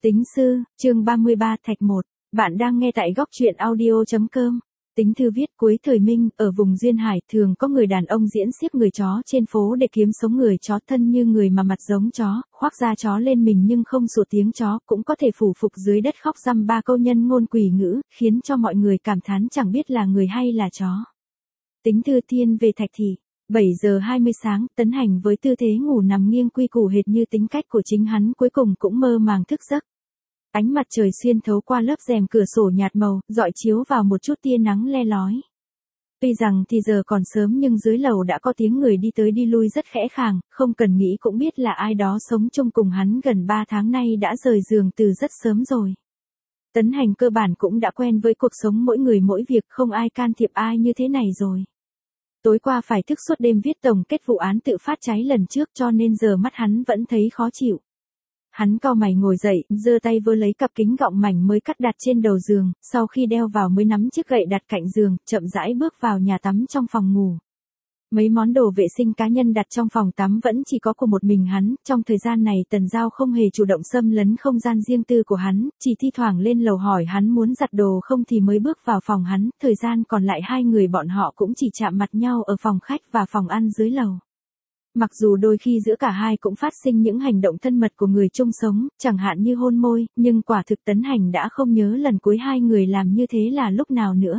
Tính sư, chương 33 Thạch 1. Bạn đang nghe tại góc truyện audio.com. Tính thư viết cuối thời Minh, ở vùng Duyên Hải, thường có người đàn ông diễn xiếc người chó trên phố để kiếm sống người chó thân như người mà mặt giống chó, khoác da chó lên mình nhưng không sủa tiếng chó, cũng có thể phủ phục dưới đất khóc dăm ba câu nhân ngôn quỷ ngữ, khiến cho mọi người cảm thán chẳng biết là người hay là chó. Tính thư thiên về Thạch Thị. 7 giờ 20 sáng, Tấn Hành với tư thế ngủ nằm nghiêng quy củ hệt như tính cách của chính hắn cuối cùng cũng mơ màng thức giấc. Ánh mặt trời xuyên thấu qua lớp rèm cửa sổ nhạt màu, rọi chiếu vào một chút tia nắng le lói. Tuy rằng thì giờ còn sớm nhưng dưới lầu đã có tiếng người đi tới đi lui rất khẽ khàng, không cần nghĩ cũng biết là ai đó sống chung cùng hắn gần 3 tháng nay đã rời giường từ rất sớm rồi. Tấn Hành cơ bản cũng đã quen với cuộc sống mỗi người mỗi việc, không ai can thiệp ai như thế này rồi. Tối qua phải thức suốt đêm viết tổng kết vụ án tự phát cháy lần trước cho nên giờ mắt hắn vẫn thấy khó chịu. Hắn cau mày ngồi dậy, giơ tay vơ lấy cặp kính gọng mảnh mới cắt đặt trên đầu giường, sau khi đeo vào mới nắm chiếc gậy đặt cạnh giường, chậm rãi bước vào nhà tắm trong phòng ngủ. Mấy món đồ vệ sinh cá nhân đặt trong phòng tắm vẫn chỉ có của một mình hắn, trong thời gian này Tần Giao không hề chủ động xâm lấn không gian riêng tư của hắn, chỉ thi thoảng lên lầu hỏi hắn muốn giặt đồ không thì mới bước vào phòng hắn, thời gian còn lại hai người bọn họ cũng chỉ chạm mặt nhau ở phòng khách và phòng ăn dưới lầu. Mặc dù đôi khi giữa cả hai cũng phát sinh những hành động thân mật của người chung sống, chẳng hạn như hôn môi, nhưng quả thực Tấn Hành đã không nhớ lần cuối hai người làm như thế là lúc nào nữa.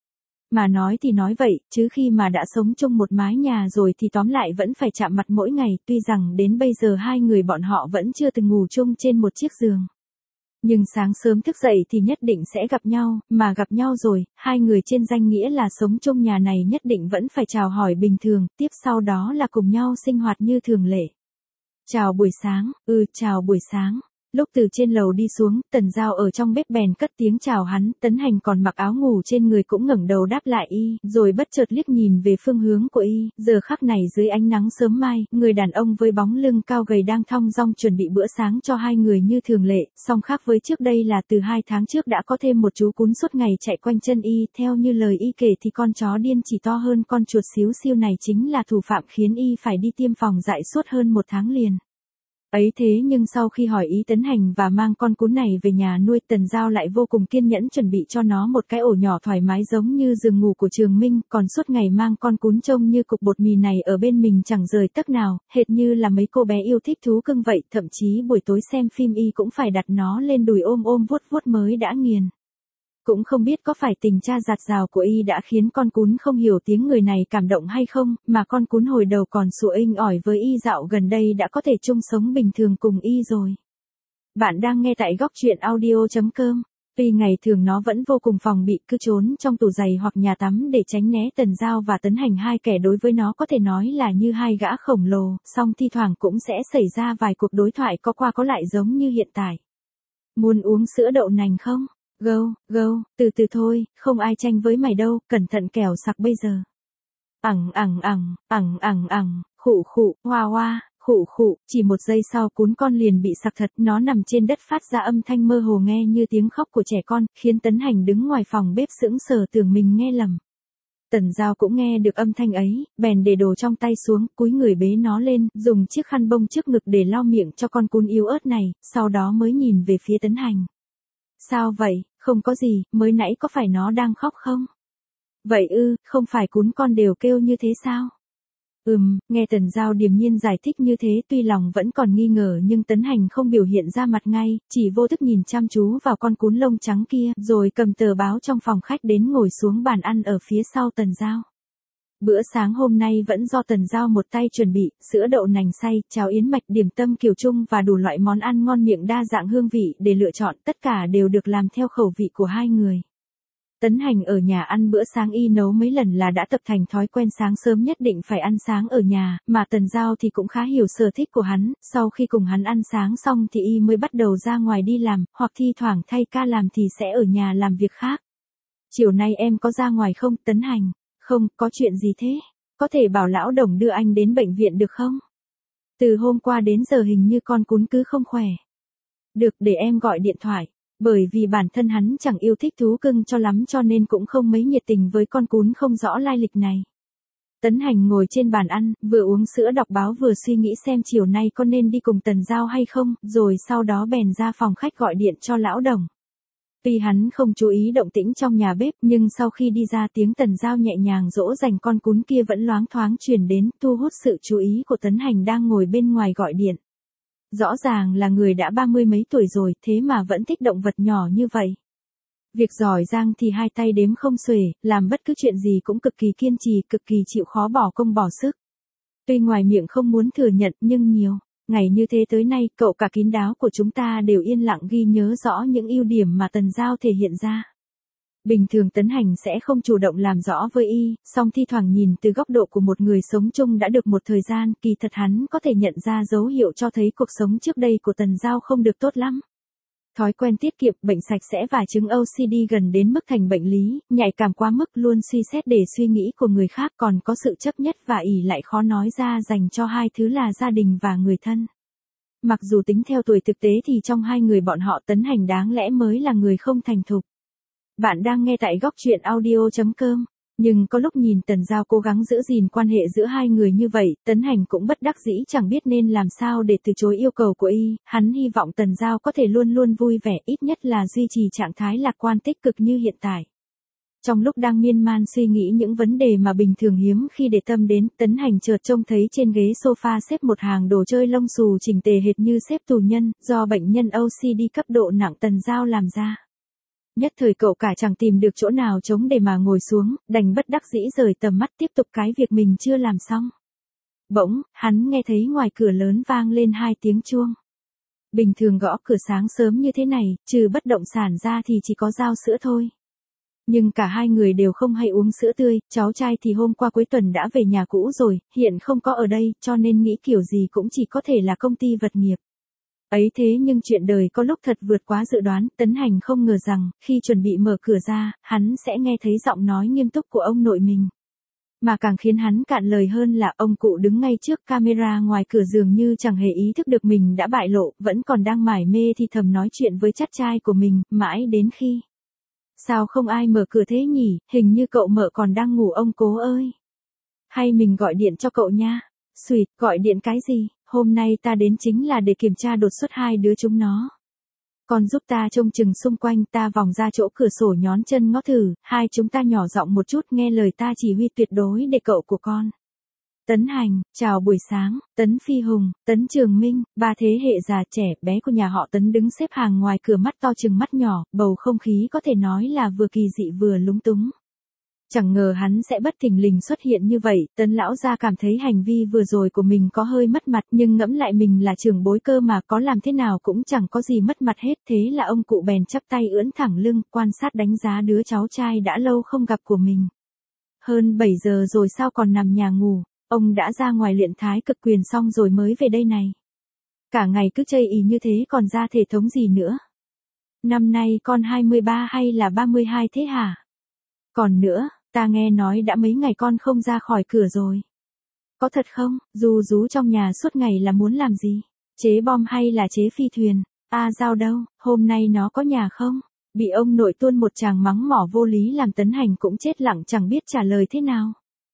Mà nói thì nói vậy, chứ khi mà đã sống chung một mái nhà rồi thì tóm lại vẫn phải chạm mặt mỗi ngày, tuy rằng đến bây giờ hai người bọn họ vẫn chưa từng ngủ chung trên một chiếc giường. Nhưng sáng sớm thức dậy thì nhất định sẽ gặp nhau, mà gặp nhau rồi, hai người trên danh nghĩa là sống chung nhà này nhất định vẫn phải chào hỏi bình thường, tiếp sau đó là cùng nhau sinh hoạt như thường lệ. Chào buổi sáng, chào buổi sáng. Lúc từ trên lầu đi xuống, Tần Giao ở trong bếp bèn cất tiếng chào hắn, Tấn Hành còn mặc áo ngủ trên người cũng ngẩng đầu đáp lại y, rồi bất chợt liếc nhìn về phương hướng của y, giờ khắc này dưới ánh nắng sớm mai, người đàn ông với bóng lưng cao gầy đang thong dong chuẩn bị bữa sáng cho hai người như thường lệ, song khác với trước đây là từ 2 tháng trước đã có thêm một chú cún suốt ngày chạy quanh chân y, theo như lời y kể thì con chó điên chỉ to hơn con chuột xíu xiu này chính là thủ phạm khiến y phải đi tiêm phòng dại suốt hơn 1 tháng liền. Ấy thế nhưng sau khi hỏi ý Tấn Hành và mang con cún này về nhà nuôi, Tần Giao lại vô cùng kiên nhẫn chuẩn bị cho nó một cái ổ nhỏ thoải mái giống như giường ngủ của Trường Minh, còn suốt ngày mang con cún trông như cục bột mì này ở bên mình chẳng rời tấc nào, hệt như là mấy cô bé yêu thích thú cưng vậy, thậm chí buổi tối xem phim y cũng phải đặt nó lên đùi ôm vuốt vuốt mới đã nghiền. Cũng không biết có phải tình cha giạt rào của y đã khiến con cún không hiểu tiếng người này cảm động hay không, mà con cún hồi đầu còn sủa inh ỏi với y dạo gần đây đã có thể chung sống bình thường cùng y rồi. Bạn đang nghe tại góc truyện audio.com. Tuy ngày thường nó vẫn vô cùng phòng bị, cứ trốn trong tủ giày hoặc nhà tắm để tránh né Tần Giao và Tấn Hành, hai kẻ đối với nó có thể nói là như hai gã khổng lồ, song thi thoảng cũng sẽ xảy ra vài cuộc đối thoại có qua có lại giống như hiện tại. Muốn uống sữa đậu nành không? Gâu, từ từ thôi, không ai tranh với mày đâu, cẩn thận kẻo sặc bây giờ. Khụ, hoa, khụ, chỉ 1 giây sau cún con liền bị sặc thật, nó nằm trên đất phát ra âm thanh mơ hồ nghe như tiếng khóc của trẻ con, khiến Tấn Hành đứng ngoài phòng bếp sững sờ tưởng mình nghe lầm. Tần Giao cũng nghe được âm thanh ấy, bèn để đồ trong tay xuống, cúi người bế nó lên, dùng chiếc khăn bông trước ngực để lau miệng cho con cún yếu ớt này, sau đó mới nhìn về phía Tấn Hành. Sao vậy, không có gì, mới nãy có phải nó đang khóc không? Vậy không phải cún con đều kêu như thế sao? Nghe Tần Giao điềm nhiên giải thích như thế tuy lòng vẫn còn nghi ngờ nhưng Tấn Hành không biểu hiện ra mặt ngay, chỉ vô thức nhìn chăm chú vào con cún lông trắng kia, rồi cầm tờ báo trong phòng khách đến ngồi xuống bàn ăn ở phía sau Tần Giao. Bữa sáng hôm nay vẫn do Tần Giao một tay chuẩn bị, sữa đậu nành xay, cháo yến mạch, điểm tâm kiểu Trung và đủ loại món ăn ngon miệng đa dạng hương vị để lựa chọn, tất cả đều được làm theo khẩu vị của hai người. Tấn Hành ở nhà ăn bữa sáng y nấu mấy lần là đã tập thành thói quen sáng sớm nhất định phải ăn sáng ở nhà, mà Tần Giao thì cũng khá hiểu sở thích của hắn, sau khi cùng hắn ăn sáng xong thì y mới bắt đầu ra ngoài đi làm, hoặc thi thoảng thay ca làm thì sẽ ở nhà làm việc khác. Chiều nay em có ra ngoài không, Tấn Hành? Không, có chuyện gì thế? Có thể bảo lão Đồng đưa anh đến bệnh viện được không? Từ hôm qua đến giờ hình như con cún cứ không khỏe. Được, để em gọi điện thoại. Bởi vì bản thân hắn chẳng yêu thích thú cưng cho lắm cho nên cũng không mấy nhiệt tình với con cún không rõ lai lịch này. Tấn Hành ngồi trên bàn ăn, vừa uống sữa đọc báo vừa suy nghĩ xem chiều nay có nên đi cùng Tần Giao hay không, rồi sau đó bèn ra phòng khách gọi điện cho lão Đồng. Tuy hắn không chú ý động tĩnh trong nhà bếp, nhưng sau khi đi ra tiếng Tần Giao nhẹ nhàng dỗ dành con cún kia vẫn loáng thoáng truyền đến, thu hút sự chú ý của Tấn Hành đang ngồi bên ngoài gọi điện. Rõ ràng là người đã 30 mấy tuổi rồi, thế mà vẫn thích động vật nhỏ như vậy. Việc giỏi giang thì hai tay đếm không xuể, làm bất cứ chuyện gì cũng cực kỳ kiên trì, cực kỳ chịu khó bỏ công bỏ sức. Tuy ngoài miệng không muốn thừa nhận nhưng nhiều ngày như thế tới nay, cậu cả kín đáo của chúng ta đều yên lặng ghi nhớ rõ những ưu điểm mà Tần Giao thể hiện ra. Bình thường Tấn Hành sẽ không chủ động làm rõ với y, song thi thoảng nhìn từ góc độ của một người sống chung đã được một thời gian, kỳ thật hắn có thể nhận ra dấu hiệu cho thấy cuộc sống trước đây của Tần Giao không được tốt lắm. Thói quen tiết kiệm, bệnh sạch sẽ và chứng OCD gần đến mức thành bệnh lý, nhạy cảm quá mức, luôn suy xét để suy nghĩ của người khác, còn có sự chấp nhất và ỷ lại khó nói ra dành cho hai thứ là gia đình và người thân. Mặc dù tính theo tuổi thực tế thì trong hai người bọn họ Tấn Hành đáng lẽ mới là người không thành thục. Bạn đang nghe tại góc truyện audio.com. Nhưng có lúc nhìn Tần Giao cố gắng giữ gìn quan hệ giữa hai người như vậy, Tấn Hành cũng bất đắc dĩ chẳng biết nên làm sao để từ chối yêu cầu của y, hắn hy vọng Tần Giao có thể luôn luôn vui vẻ, ít nhất là duy trì trạng thái lạc quan tích cực như hiện tại. Trong lúc đang miên man suy nghĩ những vấn đề mà bình thường hiếm khi để tâm đến, Tấn Hành chợt trông thấy trên ghế sofa xếp một hàng đồ chơi lông xù chỉnh tề hệt như xếp tù nhân, do bệnh nhân OCD cấp độ nặng Tần Giao làm ra. Nhất thời cậu cả chẳng tìm được chỗ nào trống để mà ngồi xuống, đành bất đắc dĩ rời tầm mắt tiếp tục cái việc mình chưa làm xong. Bỗng, hắn nghe thấy ngoài cửa lớn vang lên 2 tiếng chuông. Bình thường gõ cửa sáng sớm như thế này, trừ bất động sản ra thì chỉ có giao sữa thôi. Nhưng cả hai người đều không hay uống sữa tươi, cháu trai thì hôm qua cuối tuần đã về nhà cũ rồi, hiện không có ở đây, cho nên nghĩ kiểu gì cũng chỉ có thể là công ty vật nghiệp. Ấy thế nhưng chuyện đời có lúc thật vượt quá dự đoán, Tấn Hành không ngờ rằng, khi chuẩn bị mở cửa ra, hắn sẽ nghe thấy giọng nói nghiêm túc của ông nội mình. Mà càng khiến hắn cạn lời hơn là ông cụ đứng ngay trước camera ngoài cửa dường như chẳng hề ý thức được mình đã bại lộ, vẫn còn đang mải mê thì thầm nói chuyện với chắt trai của mình, mãi đến khi. Sao không ai mở cửa thế nhỉ, hình như cậu mợ còn đang ngủ ông cố ơi. Hay mình gọi điện cho cậu nha. Xuyệt, gọi điện cái gì, hôm nay ta đến chính là để kiểm tra đột xuất hai đứa chúng nó. Con giúp ta trông chừng xung quanh, ta vòng ra chỗ cửa sổ nhón chân ngó thử, hai chúng ta nhỏ giọng một chút nghe lời ta chỉ huy tuyệt đối để cậu của con. Tấn Hành, chào buổi sáng, Tấn Phi Hùng, Tấn Trường Minh, ba thế hệ già trẻ bé của nhà họ Tấn đứng xếp hàng ngoài cửa mắt to chừng mắt nhỏ, bầu không khí có thể nói là vừa kỳ dị vừa lúng túng. Chẳng ngờ hắn sẽ bất thình lình xuất hiện như vậy, Tấn lão gia cảm thấy hành vi vừa rồi của mình có hơi mất mặt, nhưng ngẫm lại mình là trưởng bối cơ mà, có làm thế nào cũng chẳng có gì mất mặt hết, thế là ông cụ bèn chắp tay ưỡn thẳng lưng, quan sát đánh giá đứa cháu trai đã lâu không gặp của mình. Hơn 7 giờ rồi sao còn nằm nhà ngủ, ông đã ra ngoài luyện thái cực quyền xong rồi mới về đây này. Cả ngày cứ chây ỳ như thế còn ra thể thống gì nữa. Năm nay con 23 hay là 32 thế hả? Còn nữa, ta nghe nói đã mấy ngày con không ra khỏi cửa rồi. Có thật không, ru rú trong nhà suốt ngày là muốn làm gì? Chế bom hay là chế phi thuyền? Giao đâu, hôm nay nó có nhà không? Bị ông nội tuôn một tràng mắng mỏ vô lý làm Tấn Hành cũng chết lặng chẳng biết trả lời thế nào.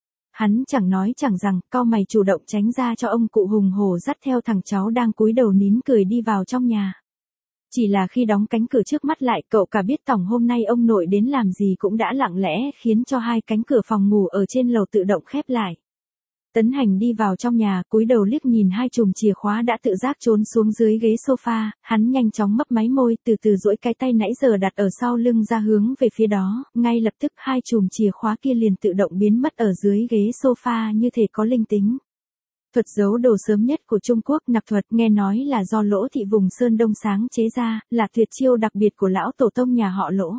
Hắn chẳng nói chẳng rằng, cau mày chủ động tránh ra cho ông cụ hùng hổ dắt theo thằng cháu đang cúi đầu nín cười đi vào trong nhà. Chỉ là khi đóng cánh cửa trước mắt lại, cậu cả biết tổng hôm nay ông nội đến làm gì cũng đã lặng lẽ khiến cho hai cánh cửa phòng ngủ ở trên lầu tự động khép lại. Tấn Hành đi vào trong nhà, cúi đầu liếc nhìn hai chùm chìa khóa đã tự giác trốn xuống dưới ghế sofa, hắn nhanh chóng mấp máy môi, từ từ duỗi cái tay nãy giờ đặt ở sau lưng ra hướng về phía đó, ngay lập tức hai chùm chìa khóa kia liền tự động biến mất ở dưới ghế sofa như thể có linh tính. Thuật giấu đồ sớm nhất của Trung Quốc, nặc thuật, nghe nói là do Lỗ thị vùng Sơn Đông sáng chế ra, là tuyệt chiêu đặc biệt của lão tổ tông nhà họ Lỗ.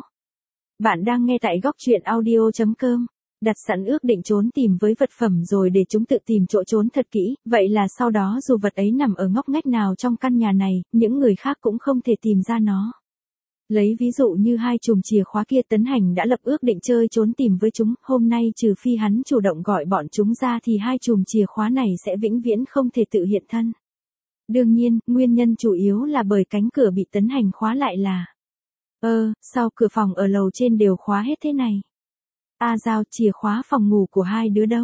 Bạn đang nghe tại góc truyện audio.com. Đặt sẵn ước định trốn tìm với vật phẩm rồi để chúng tự tìm chỗ trốn thật kỹ, vậy là sau đó dù vật ấy nằm ở ngóc ngách nào trong căn nhà này, những người khác cũng không thể tìm ra nó. Lấy ví dụ như hai chùm chìa khóa kia, Tấn Hành đã lập ước định chơi trốn tìm với chúng, hôm nay trừ phi hắn chủ động gọi bọn chúng ra thì hai chùm chìa khóa này sẽ vĩnh viễn không thể tự hiện thân. Đương nhiên, nguyên nhân chủ yếu là bởi cánh cửa bị Tấn Hành khóa lại là sao cửa phòng ở lầu trên đều khóa hết thế này? Giao, chìa khóa phòng ngủ của hai đứa đâu?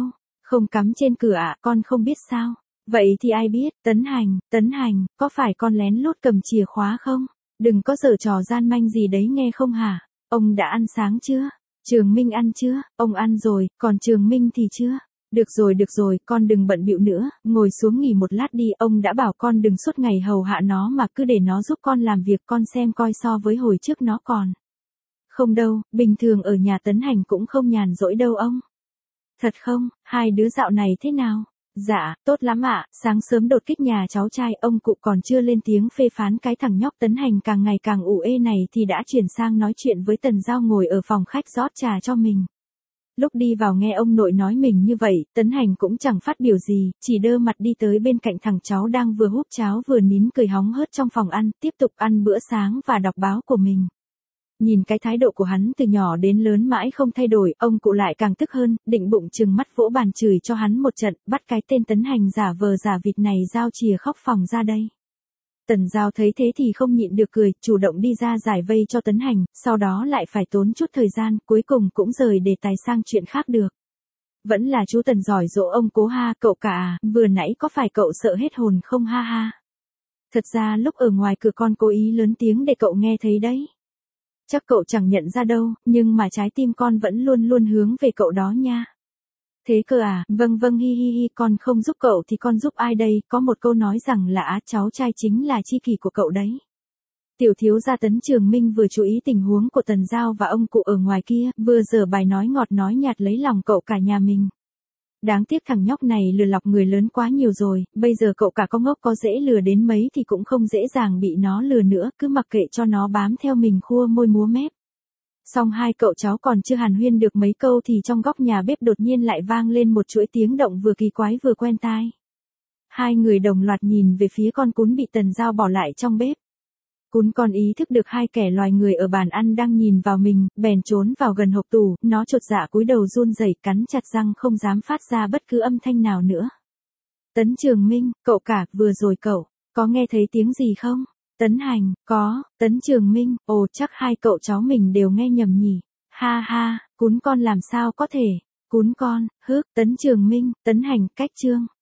Không cắm trên cửa ạ, con không biết sao. Vậy thì ai biết, Tấn Hành, có phải con lén lút cầm chìa khóa không? Đừng có giở trò gian manh gì đấy nghe không hả? Ông đã ăn sáng chưa? Trường Minh ăn chưa? Ông ăn rồi, còn Trường Minh thì chưa? Được rồi, con đừng bận bịu nữa, ngồi xuống nghỉ một lát đi, ông đã bảo con đừng suốt ngày hầu hạ nó mà cứ để nó giúp con làm việc, con xem coi so với hồi trước nó còn. Không đâu, bình thường ở nhà Tấn Hành cũng không nhàn rỗi đâu ông. Thật không, hai đứa dạo này thế nào? Dạ, tốt lắm ạ, sáng sớm đột kích nhà cháu trai, ông cụ còn chưa lên tiếng phê phán cái thằng nhóc Tấn Hành càng ngày càng ủ ê này thì đã chuyển sang nói chuyện với Tần Giao ngồi ở phòng khách rót trà cho mình. Lúc đi vào nghe ông nội nói mình như vậy, Tấn Hành cũng chẳng phát biểu gì, chỉ đơ mặt đi tới bên cạnh thằng cháu đang vừa húp cháo vừa nín cười hóng hớt trong phòng ăn, tiếp tục ăn bữa sáng và đọc báo của mình. Nhìn cái thái độ của hắn từ nhỏ đến lớn mãi không thay đổi, ông cụ lại càng tức hơn, định bụng trừng mắt vỗ bàn chửi cho hắn một trận, bắt cái tên Tấn Hành giả vờ giả vịt này giao chìa khóc phòng ra đây. Tần Giao thấy thế thì không nhịn được cười, chủ động đi ra giải vây cho Tấn Hành, sau đó lại phải tốn chút thời gian, cuối cùng cũng rời đề tài sang chuyện khác được. Vẫn là chú Tần giỏi dỗ ông cố ha, cậu cả à, vừa nãy có phải cậu sợ hết hồn không ha ha. Thật ra lúc ở ngoài cửa con cố ý lớn tiếng để cậu nghe thấy đấy. Chắc cậu chẳng nhận ra đâu, nhưng mà trái tim con vẫn luôn luôn hướng về cậu đó nha. Thế cơ à, vâng hi hi hi, con không giúp cậu thì con giúp ai đây, có một câu nói rằng là cháu trai chính là tri kỷ của cậu đấy. Tiểu thiếu gia Tấn Trường Minh vừa chú ý tình huống của Tần Giao và ông cụ ở ngoài kia, vừa dở bài nói ngọt nói nhạt lấy lòng cậu cả nhà mình. Đáng tiếc thằng nhóc này lừa lọc người lớn quá nhiều rồi, bây giờ cậu cả có ngốc có dễ lừa đến mấy thì cũng không dễ dàng bị nó lừa nữa, cứ mặc kệ cho nó bám theo mình khua môi múa mép. Xong hai cậu cháu còn chưa hàn huyên được mấy câu thì trong góc nhà bếp đột nhiên lại vang lên một chuỗi tiếng động vừa kỳ quái vừa quen tai. Hai người đồng loạt nhìn về phía con cún bị Tần Giao bỏ lại trong bếp. Cún con ý thức được hai kẻ loài người ở bàn ăn đang nhìn vào mình, bèn trốn vào gần hộc tủ, nó chột dạ cúi đầu run rẩy cắn chặt răng không dám phát ra bất cứ âm thanh nào nữa. Tấn Trường Minh, cậu cả, vừa rồi cậu, có nghe thấy tiếng gì không? Tấn Hành, có, Tấn Trường Minh, ồ chắc hai cậu cháu mình đều nghe nhầm nhỉ. Ha ha, cún con làm sao có thể, cún con, Tấn Trường Minh, Tấn Hành, cách chương.